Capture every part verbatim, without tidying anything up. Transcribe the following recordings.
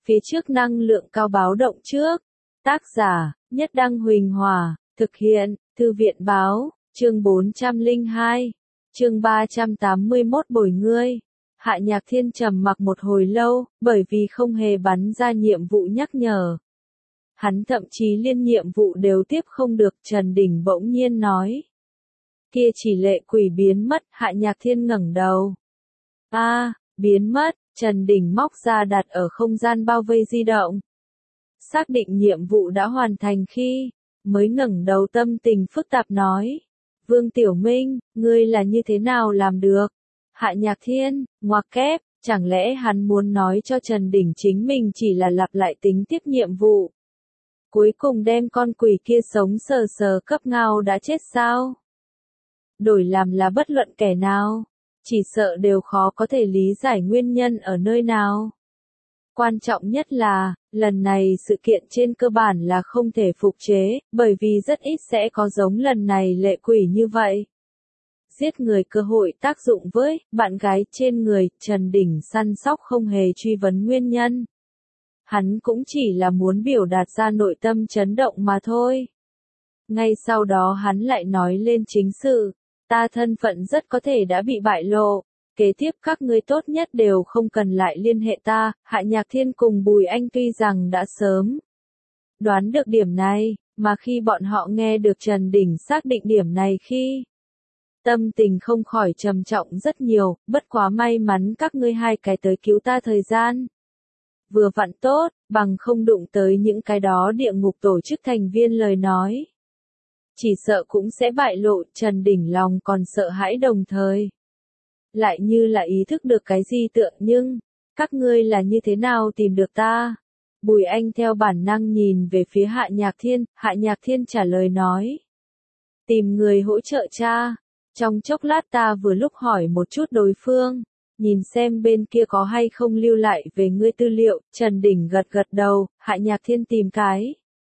phía trước năng lượng cao báo động trước. Tác giả, Nhất Đăng Huỳnh Hòa, thực hiện, Thư viện Báo, chương bốn trăm lẻ hai, chương ba trăm tám mươi mốt bồi ngươi. Hạ Nhạc Thiên trầm mặc một hồi lâu, bởi vì không hề bắn ra nhiệm vụ nhắc nhở. Hắn thậm chí liên nhiệm vụ đều tiếp không được, Trần Đình bỗng nhiên nói. Kia chỉ lệ quỷ biến mất, Hạ Nhạc Thiên ngẩng đầu. A, à, biến mất, Trần Đình móc ra đặt ở không gian bao vây di động. Xác định nhiệm vụ đã hoàn thành khi, mới ngẩng đầu tâm tình phức tạp nói. Vương Tiểu Minh, ngươi là như thế nào làm được? Hạ Nhạc Thiên, ngoặc kép, chẳng lẽ hắn muốn nói cho Trần Đình chính mình chỉ là lặp lại tính tiếp nhiệm vụ. Cuối cùng đem con quỷ kia sống sờ sờ cấp ngao đã chết sao? Đổi làm là bất luận kẻ nào, chỉ sợ đều khó có thể lý giải nguyên nhân ở nơi nào. Quan trọng nhất là, lần này sự kiện trên cơ bản là không thể phục chế, bởi vì rất ít sẽ có giống lần này lệ quỷ như vậy. Giết người cơ hội tác dụng với bạn gái trên người, Trần Đình săn sóc không hề truy vấn nguyên nhân. Hắn cũng chỉ là muốn biểu đạt ra nội tâm chấn động mà thôi. Ngay sau đó hắn lại nói lên chính sự, ta thân phận rất có thể đã bị bại lộ. Kế tiếp các ngươi tốt nhất đều không cần lại liên hệ ta. Hạ Nhạc Thiên cùng Bùi Anh tuy rằng đã sớm đoán được điểm này, mà khi bọn họ nghe được Trần Đình xác định điểm này khi, tâm tình không khỏi trầm trọng rất nhiều, bất quá may mắn các ngươi hai cái tới cứu ta thời gian. Vừa vặn tốt, bằng không đụng tới những cái đó địa ngục tổ chức thành viên lời nói. Chỉ sợ cũng sẽ bại lộ, Trần Đình lòng còn sợ hãi đồng thời. Lại như là ý thức được cái gì tượng nhưng, các ngươi là như thế nào tìm được ta? Bùi Anh theo bản năng nhìn về phía Hạ Nhạc Thiên, Hạ Nhạc Thiên trả lời nói. Tìm người hỗ trợ cha. Trong chốc lát ta vừa lúc hỏi một chút đối phương, nhìn xem bên kia có hay không lưu lại về ngươi tư liệu, Trần Đình gật gật đầu, Hạ Nhạc Thiên tìm cái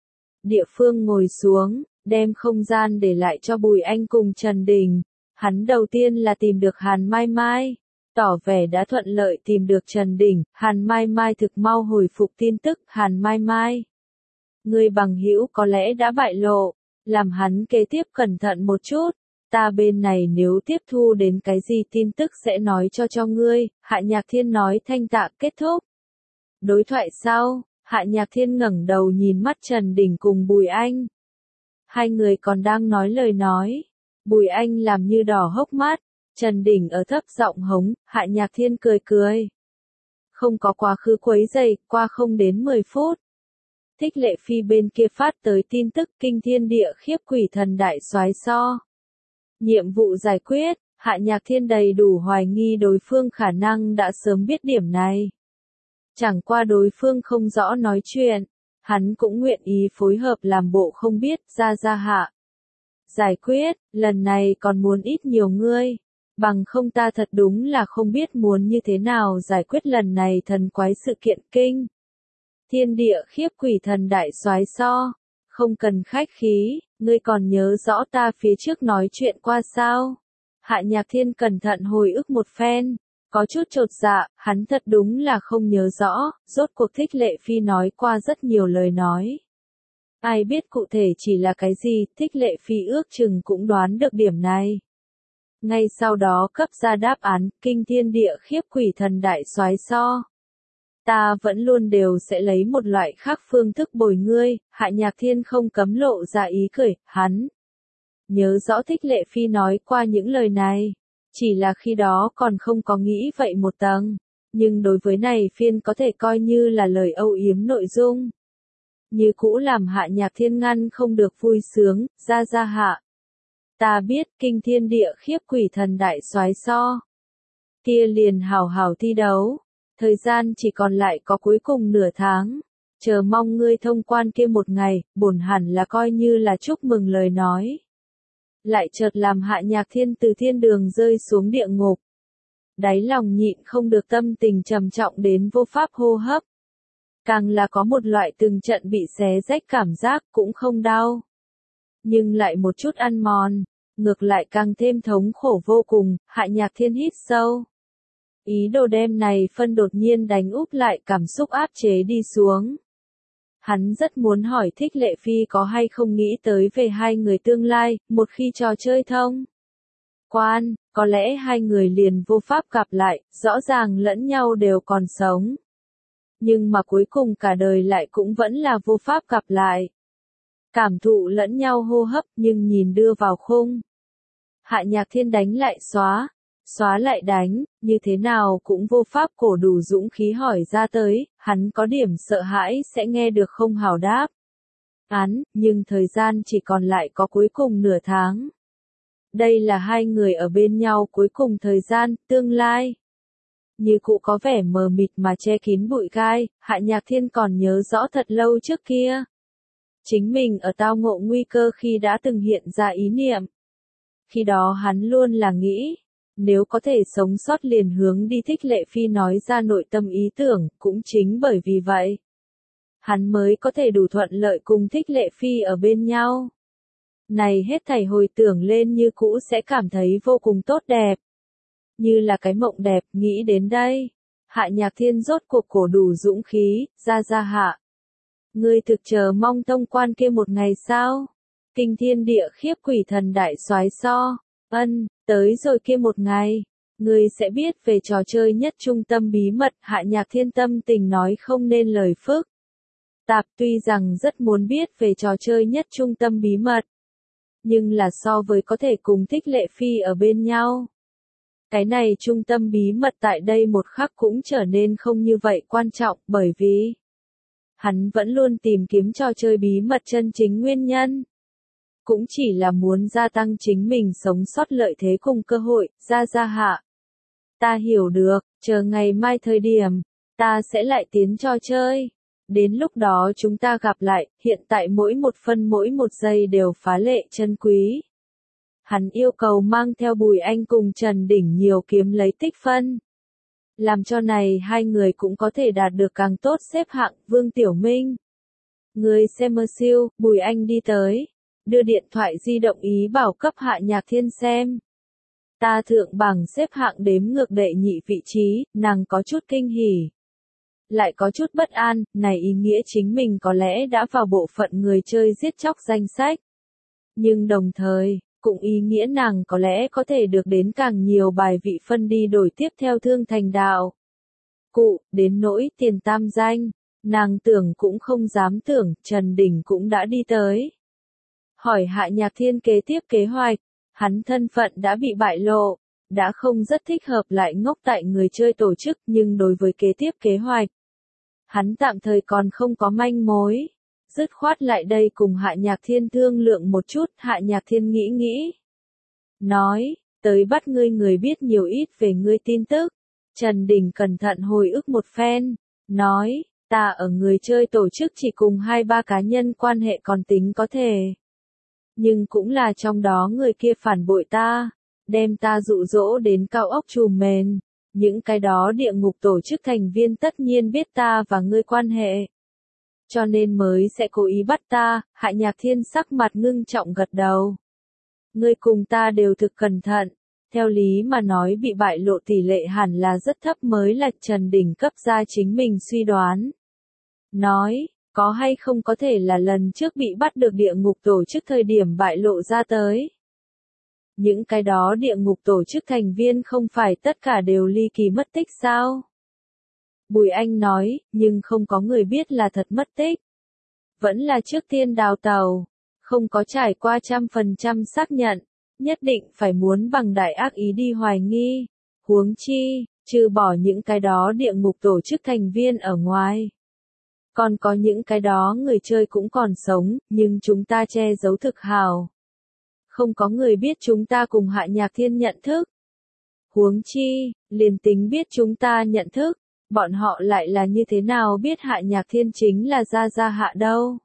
địa phương ngồi xuống, đem không gian để lại cho Bùi Anh cùng Trần Đình. Hắn đầu tiên là tìm được Hàn Mai Mai, tỏ vẻ đã thuận lợi tìm được Trần Đình. Hàn Mai Mai thực mau hồi phục tin tức. Hàn Mai Mai, người bằng hữu có lẽ đã bại lộ, làm hắn kế tiếp cẩn thận một chút. Ta bên này nếu tiếp thu đến cái gì tin tức sẽ nói cho cho ngươi. Hạ Nhạc Thiên nói thanh tạ kết thúc. Đối thoại sau, Hạ Nhạc Thiên ngẩng đầu nhìn mắt Trần Đình cùng Bùi Anh. Hai người còn đang nói lời nói. Bùi Anh làm như đỏ hốc mắt, Trần Đình ở thấp giọng hống, Hạ Nhạc Thiên cười cười. Không có quá khứ quấy rầy, qua không đến mười phút. Thích Lệ Phi bên kia phát tới tin tức kinh thiên địa khiếp quỷ thần đại soái so. Nhiệm vụ giải quyết, Hạ Nhạc Thiên đầy đủ hoài nghi đối phương khả năng đã sớm biết điểm này. Chẳng qua đối phương không rõ nói chuyện, hắn cũng nguyện ý phối hợp làm bộ không biết, ra ra hạ. Giải quyết, lần này còn muốn ít nhiều ngươi, bằng không ta thật đúng là không biết muốn như thế nào giải quyết lần này thần quái sự kiện kinh. Thiên địa khiếp quỷ thần đại soái so, không cần khách khí, ngươi còn nhớ rõ ta phía trước nói chuyện qua sao? Hạ Nhạc Thiên cẩn thận hồi ức một phen, có chút chột dạ, hắn thật đúng là không nhớ rõ, rốt cuộc Thích Lệ Phi nói qua rất nhiều lời nói. Ai biết cụ thể chỉ là cái gì, Thích Lệ Phi ước chừng cũng đoán được điểm này. Ngay sau đó cấp ra đáp án, kinh thiên địa khiếp quỷ thần đại soái so. Ta vẫn luôn đều sẽ lấy một loại khác phương thức bồi ngươi. Hạ Nhạc Thiên không cấm lộ ra ý cười, hắn nhớ rõ Thích Lệ Phi nói qua những lời này, chỉ là khi đó còn không có nghĩ vậy một tầng, nhưng đối với này phiên có thể coi như là lời âu yếm nội dung. Như cũ làm Hạ Nhạc Thiên ngăn không được vui sướng, ra ra hạ. Ta biết kinh thiên địa khiếp quỷ thần đại soái so. Kia liền hào hào thi đấu. Thời gian chỉ còn lại có cuối cùng nửa tháng. Chờ mong ngươi thông quan kia một ngày, bổn hẳn là coi như là chúc mừng lời nói. Lại chợt làm Hạ Nhạc Thiên từ thiên đường rơi xuống địa ngục. Đáy lòng nhịn không được tâm tình trầm trọng đến vô pháp hô hấp. Càng là có một loại từng trận bị xé rách cảm giác cũng không đau. Nhưng lại một chút ăn mòn, ngược lại càng thêm thống khổ vô cùng. Hạ Nhạc Thiên hít sâu. Ý đồ đem này phân đột nhiên đánh úp lại cảm xúc áp chế đi xuống. Hắn rất muốn hỏi Thích Lệ Phi có hay không nghĩ tới về hai người tương lai, một khi trò chơi thông. Quan, có lẽ hai người liền vô pháp gặp lại, rõ ràng lẫn nhau đều còn sống. Nhưng mà cuối cùng cả đời lại cũng vẫn là vô pháp gặp lại. Cảm thụ lẫn nhau hô hấp nhưng nhìn đưa vào khung. Hạ Nhạc Thiên đánh lại xóa, xóa lại đánh, như thế nào cũng vô pháp cổ đủ dũng khí hỏi ra tới, hắn có điểm sợ hãi sẽ nghe được không hào đáp. Án, nhưng thời gian chỉ còn lại có cuối cùng nửa tháng. Đây là hai người ở bên nhau cuối cùng thời gian, tương lai. Như cụ có vẻ mờ mịt mà che kín bụi gai, Hạ Nhạc Thiên còn nhớ rõ thật lâu trước kia. Chính mình ở tao ngộ nguy cơ khi đã từng hiện ra ý niệm. Khi đó hắn luôn là nghĩ, nếu có thể sống sót liền hướng đi Thích Lệ Phi nói ra nội tâm ý tưởng, cũng chính bởi vì vậy. Hắn mới có thể đủ thuận lợi cùng Thích Lệ Phi ở bên nhau. Này hết thảy hồi tưởng lên như cũ sẽ cảm thấy vô cùng tốt đẹp. Như là cái mộng đẹp, nghĩ đến đây. Hạ Nhạc Thiên rốt cuộc cổ đủ dũng khí, ra ra hạ. Ngươi thực chờ mong thông quan kia một ngày sao? Kinh thiên địa khiếp quỷ thần đại soái so. Ân, tới rồi kia một ngày. Ngươi sẽ biết về trò chơi nhất trung tâm bí mật. Hạ Nhạc Thiên tâm tình nói không nên lời phức tạp, tuy rằng rất muốn biết về trò chơi nhất trung tâm bí mật. Nhưng là so với có thể cùng Thích Lệ Phi ở bên nhau. Cái này trung tâm bí mật tại đây một khắc cũng trở nên không như vậy quan trọng, bởi vì hắn vẫn luôn tìm kiếm trò chơi bí mật chân chính nguyên nhân. Cũng chỉ là muốn gia tăng chính mình sống sót lợi thế cùng cơ hội, ra ra hạ. Ta hiểu được, chờ ngày mai thời điểm, ta sẽ lại tiến trò chơi. Đến lúc đó chúng ta gặp lại, hiện tại mỗi một phân mỗi một giây đều phá lệ chân quý. Hắn yêu cầu mang theo Bùi Anh cùng Trần Đỉnh nhiều kiếm lấy tích phân. Làm cho này hai người cũng có thể đạt được càng tốt xếp hạng. Vương Tiểu Minh. Người xem mơ siêu, Bùi Anh đi tới. Đưa điện thoại di động ý bảo cấp Hạ Nhạc Thiên xem. Ta thượng bảng xếp hạng đếm ngược đệ nhị vị trí, nàng có chút kinh hỉ. Lại có chút bất an, này ý nghĩa chính mình có lẽ đã vào bộ phận người chơi giết chóc danh sách. Nhưng đồng thời, cũng ý nghĩa nàng có lẽ có thể được đến càng nhiều bài vị phân đi đổi tiếp theo thương thành đạo. Cụ, đến nỗi tiền tam danh, nàng tưởng cũng không dám tưởng, Trần Đình cũng đã đi tới. Hỏi Hạ Nhạc Thiên kế tiếp kế hoạch, hắn thân phận đã bị bại lộ, đã không rất thích hợp lại ngốc tại người chơi tổ chức, nhưng đối với kế tiếp kế hoạch, hắn tạm thời còn không có manh mối. Dứt khoát lại đây cùng Hạ Nhạc Thiên thương lượng một chút, Hạ Nhạc Thiên nghĩ nghĩ. Nói, tới bắt ngươi người biết nhiều ít về ngươi tin tức. Trần Đình cẩn thận hồi ức một phen, nói, ta ở người chơi tổ chức chỉ cùng hai ba cá nhân quan hệ còn tính có thể. Nhưng cũng là trong đó người kia phản bội ta, đem ta dụ dỗ đến cao ốc trùm mền. Những cái đó địa ngục tổ chức thành viên tất nhiên biết ta và ngươi quan hệ. Cho nên mới sẽ cố ý bắt ta. Hạ Nhạc Thiên sắc mặt ngưng trọng gật đầu. Ngươi cùng ta đều thực cẩn thận. Theo lý mà nói bị bại lộ tỷ lệ hẳn là rất thấp mới là Trần Đình cấp ra chính mình suy đoán. Nói, có hay không có thể là lần trước bị bắt được địa ngục tổ chức thời điểm bại lộ ra tới. Những cái đó địa ngục tổ chức thành viên không phải tất cả đều ly kỳ mất tích sao? Bùi Anh nói, nhưng không có người biết là thật mất tích. Vẫn là trước tiên đào tàu, không có trải qua trăm phần trăm xác nhận, nhất định phải muốn bằng đại ác ý đi hoài nghi. Huống chi, trừ bỏ những cái đó địa ngục tổ chức thành viên ở ngoài. Còn có những cái đó người chơi cũng còn sống, nhưng chúng ta che giấu thực hào. Không có người biết chúng ta cùng Hạ Nhạc Thiên nhận thức. Huống chi, liền tính biết chúng ta nhận thức, bọn họ lại là như thế nào biết Hạ Nhạc Thiên chính là Gia Gia Hạ đâu.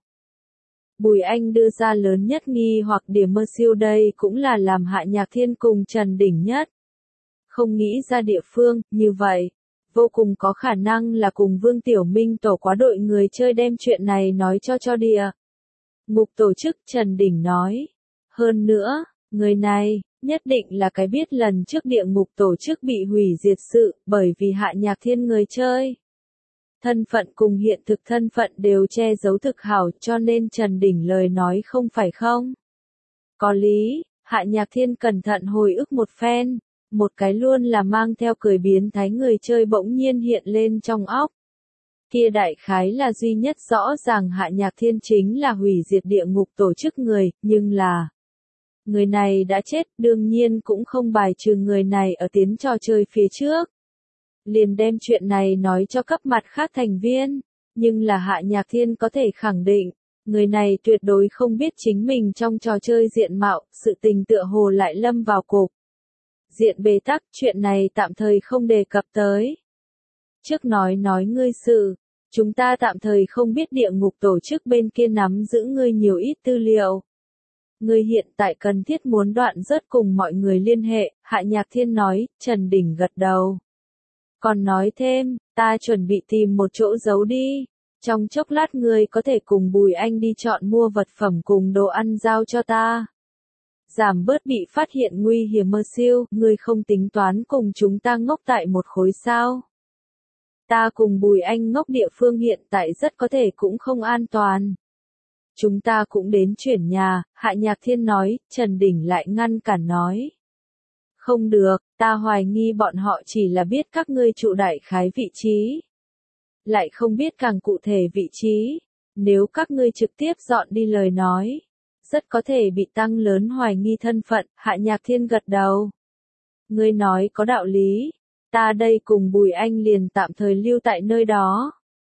Bùi Anh đưa ra lớn nhất nghi hoặc điểm mơ siêu đây cũng là làm Hạ Nhạc Thiên cùng Trần Đỉnh nhất. Không nghĩ ra địa phương, như vậy, vô cùng có khả năng là cùng Vương Tiểu Minh tổ quá đội người chơi đem chuyện này nói cho cho địa. Ngục tổ chức Trần Đỉnh nói. Hơn nữa, người này, nhất định là cái biết lần trước địa ngục tổ chức bị hủy diệt sự, bởi vì Hạ Nhạc Thiên người chơi. Thân phận cùng hiện thực thân phận đều che giấu thực hảo, cho nên Trần Đình lời nói không phải không. Có lý, Hạ Nhạc Thiên cẩn thận hồi ức một phen, một cái luôn là mang theo cười biến thái người chơi bỗng nhiên hiện lên trong óc. Kia đại khái là duy nhất rõ ràng Hạ Nhạc Thiên chính là hủy diệt địa ngục tổ chức người, nhưng là người này đã chết, đương nhiên cũng không bài trừ người này ở tiến trò chơi phía trước. Liền đem chuyện này nói cho cấp mặt khác thành viên, nhưng là Hạ Nhạc Thiên có thể khẳng định, người này tuyệt đối không biết chính mình trong trò chơi diện mạo, sự tình tựa hồ lại lâm vào cục. Diện bế tắc, chuyện này tạm thời không đề cập tới. Trước nói nói ngươi sự, chúng ta tạm thời không biết địa ngục tổ chức bên kia nắm giữ ngươi nhiều ít tư liệu. Ngươi hiện tại cần thiết muốn đoạn rớt cùng mọi người liên hệ, Hạ Nhạc Thiên nói, Trần Đình gật đầu. Còn nói thêm, ta chuẩn bị tìm một chỗ giấu đi. Trong chốc lát ngươi có thể cùng Bùi Anh đi chọn mua vật phẩm cùng đồ ăn giao cho ta. Giảm bớt bị phát hiện nguy hiểm mơ siêu, ngươi không tính toán cùng chúng ta ngốc tại một khối sao. Ta cùng Bùi Anh ngốc địa phương hiện tại rất có thể cũng không an toàn. Chúng ta cũng đến chuyển nhà, Hạ Nhạc Thiên nói, Trần Đình lại ngăn cản nói. Không được, ta hoài nghi bọn họ chỉ là biết các ngươi trụ đại khái vị trí. Lại không biết càng cụ thể vị trí. Nếu các ngươi trực tiếp dọn đi lời nói, rất có thể bị tăng lớn hoài nghi thân phận, Hạ Nhạc Thiên gật đầu. Ngươi nói có đạo lý, ta đây cùng Bùi Anh liền tạm thời lưu tại nơi đó.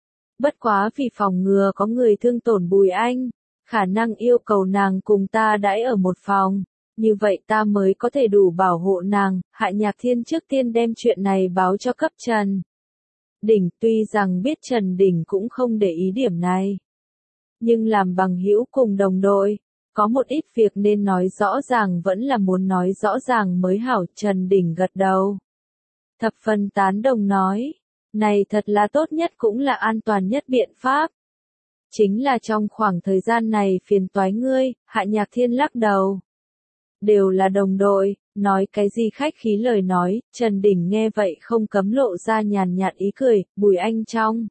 Bất quá vì phòng ngừa có người thương tổn Bùi Anh, khả năng yêu cầu nàng cùng ta đãi ở một phòng, như vậy ta mới có thể đủ bảo hộ nàng. Hạ Nhạc Thiên trước tiên đem chuyện này báo cho cấp Trần Đình, tuy rằng biết Trần Đình cũng không để ý điểm này, nhưng làm bằng hữu cùng đồng đội, có một ít việc nên nói rõ ràng vẫn là muốn nói rõ ràng mới hảo. Trần Đình gật đầu, thập phần tán đồng nói, này thật là tốt nhất cũng là an toàn nhất biện pháp. Chính là trong khoảng thời gian này phiền toái ngươi, Hạ Nhạc Thiên lắc đầu. Đều là đồng đội, nói cái gì khách khí lời nói, Trần Đình nghe vậy không cấm lộ ra nhàn nhạt ý cười, Bùi Anh trong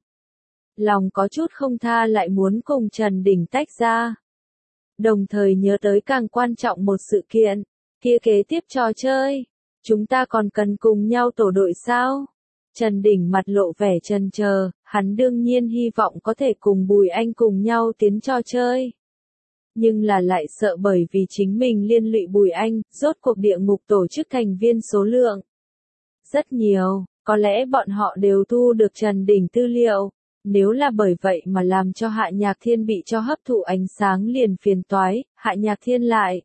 lòng có chút không tha lại muốn cùng Trần Đình tách ra. Đồng thời nhớ tới càng quan trọng một sự kiện, kia kế tiếp trò chơi, chúng ta còn cần cùng nhau tổ đội sao? Trần Đình mặt lộ vẻ chần chờ, hắn đương nhiên hy vọng có thể cùng Bùi Anh cùng nhau tiến trò chơi. Nhưng là lại sợ bởi vì chính mình liên lụy Bùi Anh, rốt cuộc địa ngục tổ chức thành viên số lượng rất nhiều, có lẽ bọn họ đều thu được Trần Đình tư liệu. Nếu là bởi vậy mà làm cho Hạ Nhạc Thiên bị cho hấp thụ ánh sáng liền phiền toái, Hạ Nhạc Thiên lại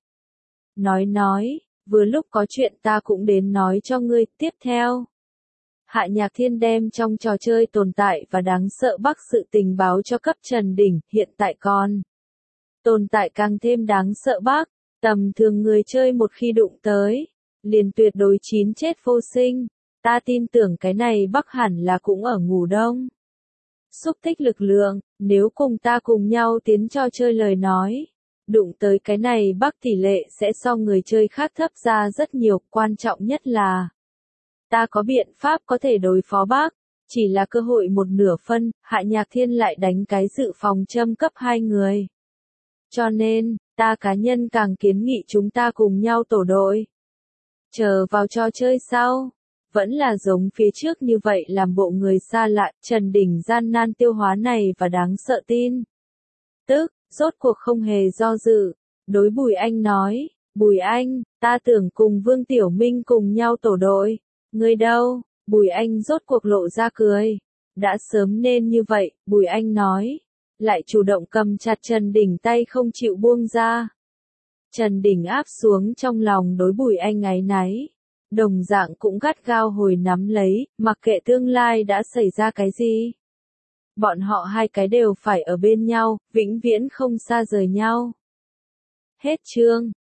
nói nói, vừa lúc có chuyện ta cũng đến nói cho ngươi. Tiếp theo, Hạ Nhạc Thiên đem trong trò chơi tồn tại và đáng sợ Bắc sự tình báo cho cấp Trần Đình, hiện tại còn tồn tại càng thêm đáng sợ Bắc, tầm thường người chơi một khi đụng tới, liền tuyệt đối chín chết vô sinh. Ta tin tưởng cái này Bắc hẳn là cũng ở ngủ đông. Xúc tích lực lượng, nếu cùng ta cùng nhau tiến cho chơi lời nói, đụng tới cái này Bắc tỷ lệ sẽ so người chơi khác thấp ra rất nhiều, quan trọng nhất là ta có biện pháp có thể đối phó Bắc, chỉ là cơ hội một nửa phân. Hạ Nhạc Thiên lại đánh cái dự phòng châm cấp hai người. Cho nên, ta cá nhân càng kiến nghị chúng ta cùng nhau tổ đội. Chờ vào trò chơi sau, vẫn là giống phía trước như vậy làm bộ người xa lạ. Trần Đình gian nan tiêu hóa này và đáng sợ tin tức, rốt cuộc không hề do dự, đối Bùi Anh nói, Bùi Anh, ta tưởng cùng Vương Tiểu Minh cùng nhau tổ đội. Ngươi đâu? Bùi Anh rốt cuộc lộ ra cười. Đã sớm nên như vậy, Bùi Anh nói, lại chủ động cầm chặt Trần Đình tay không chịu buông ra. Trần Đình áp xuống trong lòng đối Bùi Anh áy náy, đồng dạng cũng gắt gao hồi nắm lấy, mặc kệ tương lai đã xảy ra cái gì. Bọn họ hai cái đều phải ở bên nhau, vĩnh viễn không xa rời nhau. Hết chương.